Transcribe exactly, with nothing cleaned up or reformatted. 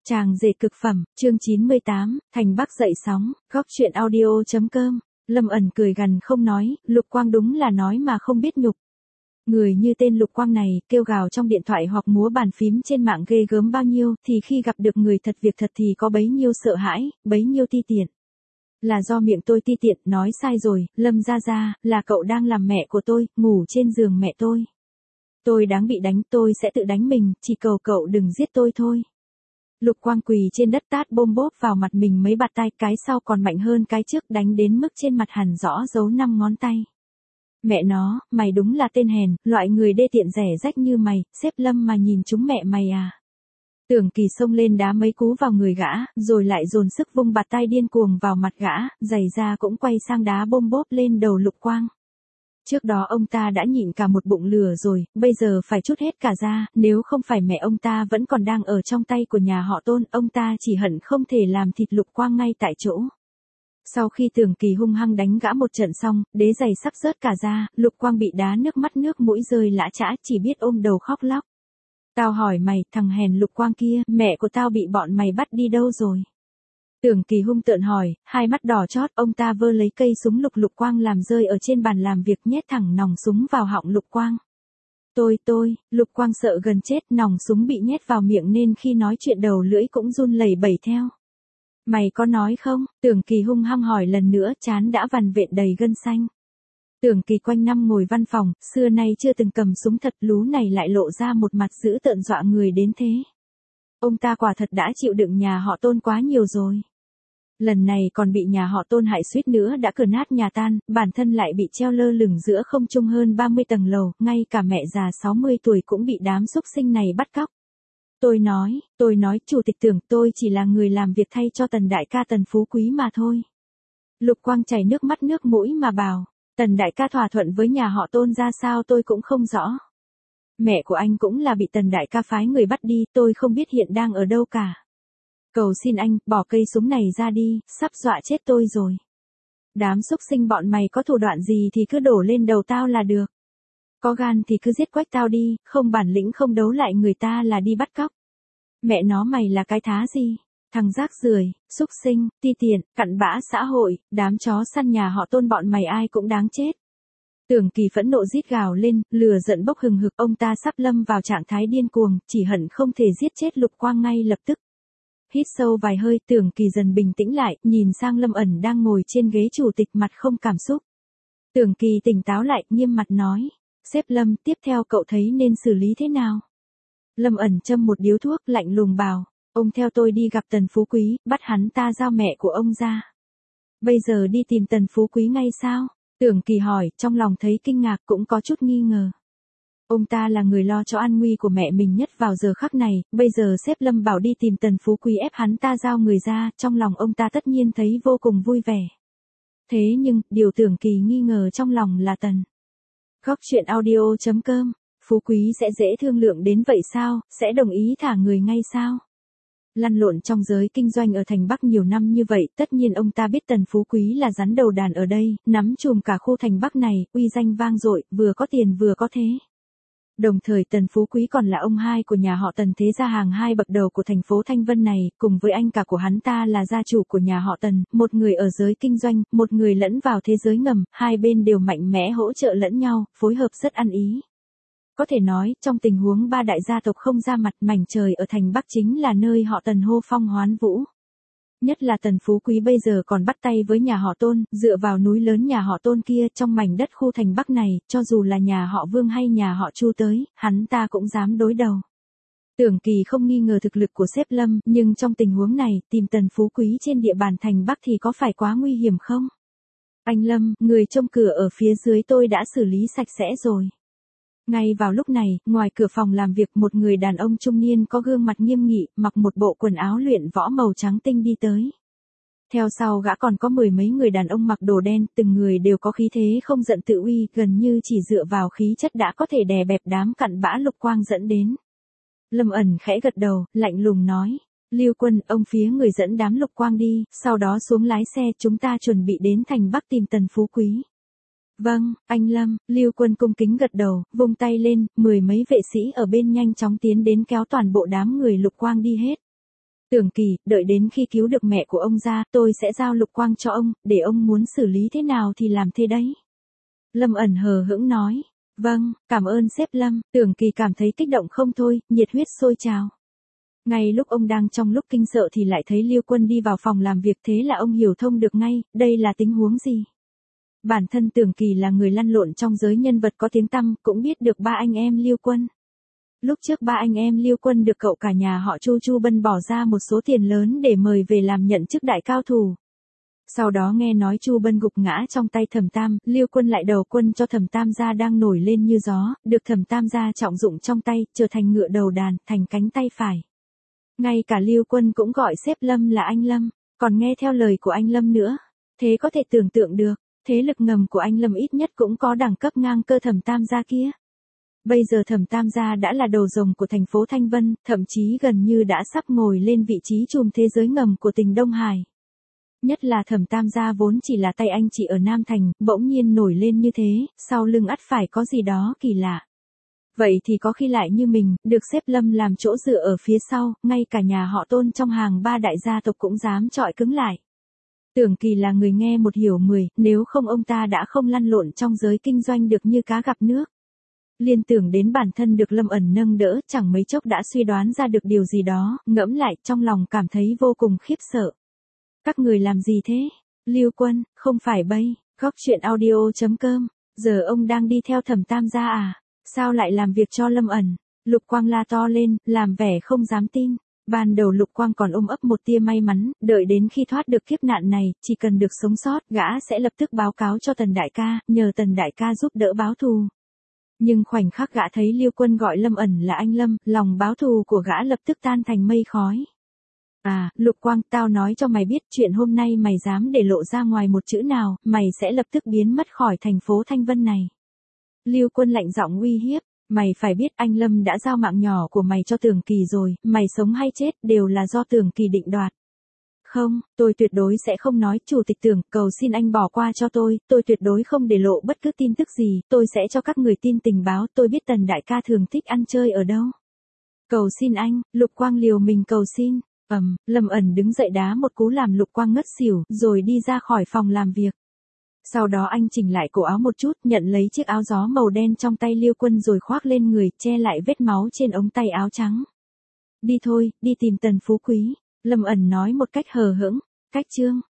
Chàng rể cực phẩm, chương chín mươi tám, Thành Bắc dậy sóng, góc chuyện audio.com. Lâm ẩn cười gằn không nói, Lục Quang đúng là nói mà không biết nhục. Người như tên Lục Quang này, kêu gào trong điện thoại hoặc múa bàn phím trên mạng ghê gớm bao nhiêu, thì khi gặp được người thật việc thật thì có bấy nhiêu sợ hãi, bấy nhiêu ti tiện. Là do miệng tôi ti tiện, nói sai rồi, Lâm gia gia, là cậu đang làm mẹ của tôi, ngủ trên giường mẹ tôi. Tôi đáng bị đánh, tôi sẽ tự đánh mình, chỉ cầu cậu đừng giết tôi thôi. Lục Quang quỳ trên đất tát bôm bốp vào mặt mình mấy bạt tay, cái sau còn mạnh hơn cái trước, đánh đến mức trên mặt hằn rõ dấu năm ngón tay. Mẹ nó, mày đúng là tên hèn, loại người đê tiện rẻ rách như mày, xếp Lâm mà nhìn chúng mẹ mày à. Tưởng Kỳ xông lên đá mấy cú vào người gã, rồi lại dồn sức vung bạt tay điên cuồng vào mặt gã, giày da cũng quay sang đá bôm bốp lên đầu Lục Quang. Trước đó ông ta đã nhịn cả một bụng lửa rồi, bây giờ phải trút hết cả ra, nếu không phải mẹ ông ta vẫn còn đang ở trong tay của nhà họ Tôn, ông ta chỉ hận không thể làm thịt Lục Quang ngay tại chỗ. Sau khi Tưởng Kỳ hung hăng đánh gã một trận xong, đế giày sắp rớt cả ra, Lục Quang bị đá nước mắt nước mũi rơi lã chã, chỉ biết ôm đầu khóc lóc. Tao hỏi mày, thằng hèn Lục Quang kia, mẹ của tao bị bọn mày bắt đi đâu rồi? Tưởng Kỳ hung tợn hỏi, hai mắt đỏ chót, ông ta vơ lấy cây súng lục Lục Quang làm rơi ở trên bàn làm việc, nhét thẳng nòng súng vào họng Lục Quang. Tôi, tôi, Lục Quang sợ gần chết, nòng súng bị nhét vào miệng nên khi nói chuyện đầu lưỡi cũng run lẩy bẩy theo. Mày có nói không? Tưởng Kỳ hung hăng hỏi lần nữa, trán đã vằn vện đầy gân xanh. Tưởng Kỳ quanh năm ngồi văn phòng, xưa nay chưa từng cầm súng thật, lú này lại lộ ra một mặt dữ tợn dọa người đến thế. Ông ta quả thật đã chịu đựng nhà họ Tôn quá nhiều rồi. Lần này còn bị nhà họ Tôn hại suýt nữa đã cửa nát nhà tan, bản thân lại bị treo lơ lửng giữa không trung hơn ba mươi tầng lầu, ngay cả mẹ già sáu mươi tuổi cũng bị đám xúc sinh này bắt cóc. Tôi nói, tôi nói, chủ tịch Tưởng, tôi chỉ là người làm việc thay cho Tần đại ca Tần Phú Quý mà thôi. Lục Quang chảy nước mắt nước mũi mà bảo, Tần đại ca thỏa thuận với nhà họ Tôn ra sao tôi cũng không rõ. Mẹ của anh cũng là bị Tần đại ca phái người bắt đi, tôi không biết hiện đang ở đâu cả. Cầu xin anh, bỏ cây súng này ra đi, sắp dọa chết tôi rồi. Đám xúc sinh bọn mày có thủ đoạn gì thì cứ đổ lên đầu tao là được. Có gan thì cứ giết quách tao đi, không bản lĩnh không đấu lại người ta là đi bắt cóc. Mẹ nó mày là cái thá gì? Thằng rác rưởi, xúc sinh, ti tiện, cặn bã xã hội, đám chó săn nhà họ Tôn bọn mày ai cũng đáng chết. Tưởng Kỳ phẫn nộ rít gào lên, lửa giận bốc hừng hực, ông ta sắp lâm vào trạng thái điên cuồng, chỉ hận không thể giết chết Lục Quang ngay lập tức. Hít sâu vài hơi, Tưởng Kỳ dần bình tĩnh lại, nhìn sang Lâm ẩn đang ngồi trên ghế chủ tịch mặt không cảm xúc. Tưởng Kỳ tỉnh táo lại, nghiêm mặt nói, sếp Lâm, tiếp theo cậu thấy nên xử lý thế nào? Lâm ẩn châm một điếu thuốc, lạnh lùng bảo, ông theo tôi đi gặp Tần Phú Quý, bắt hắn ta giao mẹ của ông ra. Bây giờ đi tìm Tần Phú Quý ngay sao? Tưởng Kỳ hỏi, trong lòng thấy kinh ngạc cũng có chút nghi ngờ. Ông ta là người lo cho an nguy của mẹ mình nhất vào giờ khắc này, bây giờ sếp Lâm bảo đi tìm Tần Phú Quý ép hắn ta giao người ra, trong lòng ông ta tất nhiên thấy vô cùng vui vẻ. Thế nhưng, điều Tưởng Kỳ nghi ngờ trong lòng là Tần. Góc chuyện audio.com, Phú Quý sẽ dễ thương lượng đến vậy sao, sẽ đồng ý thả người ngay sao? Lăn lộn trong giới kinh doanh ở thành Bắc nhiều năm như vậy, tất nhiên ông ta biết Tần Phú Quý là rắn đầu đàn ở đây, nắm chùm cả khu thành Bắc này, uy danh vang dội, vừa có tiền vừa có thế. Đồng thời Tần Phú Quý còn là ông hai của nhà họ Tần, thế gia hàng hai bậc đầu của thành phố Thanh Vân này, cùng với anh cả của hắn ta là gia chủ của nhà họ Tần, một người ở giới kinh doanh, một người lẫn vào thế giới ngầm, hai bên đều mạnh mẽ hỗ trợ lẫn nhau, phối hợp rất ăn ý. Có thể nói, trong tình huống ba đại gia tộc không ra mặt, mảnh trời ở thành Bắc chính là nơi họ Tần hô phong hoán vũ. Nhất là Tần Phú Quý bây giờ còn bắt tay với nhà họ Tôn, dựa vào núi lớn nhà họ Tôn kia trong mảnh đất khu thành Bắc này, cho dù là nhà họ Vương hay nhà họ Chu tới, hắn ta cũng dám đối đầu. Tưởng Kỳ không nghi ngờ thực lực của sếp Lâm, nhưng trong tình huống này, tìm Tần Phú Quý trên địa bàn thành Bắc thì có phải quá nguy hiểm không? Anh Lâm, người trông cửa ở phía dưới tôi đã xử lý sạch sẽ rồi. Ngay vào lúc này, ngoài cửa phòng làm việc, một người đàn ông trung niên có gương mặt nghiêm nghị, mặc một bộ quần áo luyện võ màu trắng tinh đi tới. Theo sau gã còn có mười mấy người đàn ông mặc đồ đen, từng người đều có khí thế không giận tự uy, gần như chỉ dựa vào khí chất đã có thể đè bẹp đám cặn bã Lục Quang dẫn đến. Lâm ẩn khẽ gật đầu, lạnh lùng nói, Lưu Quân, ông phía người dẫn đám Lục Quang đi, sau đó xuống lái xe, chúng ta chuẩn bị đến thành Bắc tìm Tần Phú Quý. Vâng, anh Lâm, Lưu Quân cung kính gật đầu, vung tay lên, mười mấy vệ sĩ ở bên nhanh chóng tiến đến kéo toàn bộ đám người Lục Quang đi hết. Tưởng Kỳ, đợi đến khi cứu được mẹ của ông ra, tôi sẽ giao Lục Quang cho ông, để ông muốn xử lý thế nào thì làm thế đấy. Lâm ẩn hờ hững nói. Vâng, cảm ơn sếp Lâm. Tưởng Kỳ cảm thấy kích động không thôi, nhiệt huyết sôi trào. Ngay lúc ông đang trong lúc kinh sợ thì lại thấy Lưu Quân đi vào phòng làm việc, thế là ông hiểu thông được ngay, đây là tình huống gì. Bản thân Tưởng Kỳ là người lăn lộn trong giới nhân vật có tiếng tăm, cũng biết được ba anh em Lưu Quân. Lúc trước ba anh em Lưu Quân được cậu cả nhà họ Chu Chu Bân bỏ ra một số tiền lớn để mời về làm nhận chức đại cao thủ. Sau đó nghe nói Chu Bân gục ngã trong tay Thẩm Tam, Lưu Quân lại đầu quân cho Thẩm Tam gia đang nổi lên như gió, được Thẩm Tam gia trọng dụng trong tay, trở thành ngựa đầu đàn, thành cánh tay phải. Ngay cả Lưu Quân cũng gọi sếp Lâm là anh Lâm, còn nghe theo lời của anh Lâm nữa. Thế có thể tưởng tượng được, thế lực ngầm của anh Lâm ít nhất cũng có đẳng cấp ngang cơ Thẩm Tam gia kia. Bây giờ Thẩm Tam gia đã là đầu rồng của thành phố Thanh Vân, thậm chí gần như đã sắp ngồi lên vị trí trùm thế giới ngầm của tỉnh Đông Hải. Nhất là Thẩm Tam gia vốn chỉ là tay anh chị ở Nam Thành, bỗng nhiên nổi lên như thế, sau lưng ắt phải có gì đó kỳ lạ. Vậy thì có khi lại như mình, được xếp Lâm làm chỗ dựa ở phía sau, ngay cả nhà họ Tôn trong hàng ba đại gia tộc cũng dám chọi cứng lại. Tưởng Kỳ là người nghe một hiểu mười, nếu không ông ta đã không lăn lộn trong giới kinh doanh được như cá gặp nước. Liên tưởng đến bản thân được Lâm ẩn nâng đỡ, chẳng mấy chốc đã suy đoán ra được điều gì đó, ngẫm lại trong lòng cảm thấy vô cùng khiếp sợ. Các người làm gì thế? Lưu Quân, không phải bây, góc chuyện audio chấm com, giờ ông đang đi theo Thẩm Tam gia à? Sao lại làm việc cho Lâm ẩn? Lục Quang la to lên, làm vẻ không dám tin. Ban đầu Lục Quang còn ôm ấp một tia may mắn, đợi đến khi thoát được kiếp nạn này, chỉ cần được sống sót, gã sẽ lập tức báo cáo cho Tần đại ca, nhờ Tần đại ca giúp đỡ báo thù. Nhưng khoảnh khắc gã thấy Lưu Quân gọi Lâm ẩn là anh Lâm, lòng báo thù của gã lập tức tan thành mây khói. À, Lục Quang, tao nói cho mày biết, chuyện hôm nay mày dám để lộ ra ngoài một chữ nào, mày sẽ lập tức biến mất khỏi thành phố Thanh Vân này. Lưu Quân lạnh giọng uy hiếp, mày phải biết anh Lâm đã giao mạng nhỏ của mày cho Tưởng Kỳ rồi, mày sống hay chết đều là do Tưởng Kỳ định đoạt. Không, tôi tuyệt đối sẽ không nói, chủ tịch Tưởng, cầu xin anh bỏ qua cho tôi, tôi tuyệt đối không để lộ bất cứ tin tức gì, tôi sẽ cho các người tin tình báo, tôi biết Tần đại ca thường thích ăn chơi ở đâu. Cầu xin anh, Lục Quang liều mình cầu xin. Ầm, um, Lâm ẩn đứng dậy đá một cú làm Lục Quang ngất xỉu, rồi đi ra khỏi phòng làm việc. Sau đó anh chỉnh lại cổ áo một chút, nhận lấy chiếc áo gió màu đen trong tay Lưu Quân rồi khoác lên người, che lại vết máu trên ống tay áo trắng. Đi thôi, đi tìm Tần Phú Quý, Lâm ẩn nói một cách hờ hững. Cách chương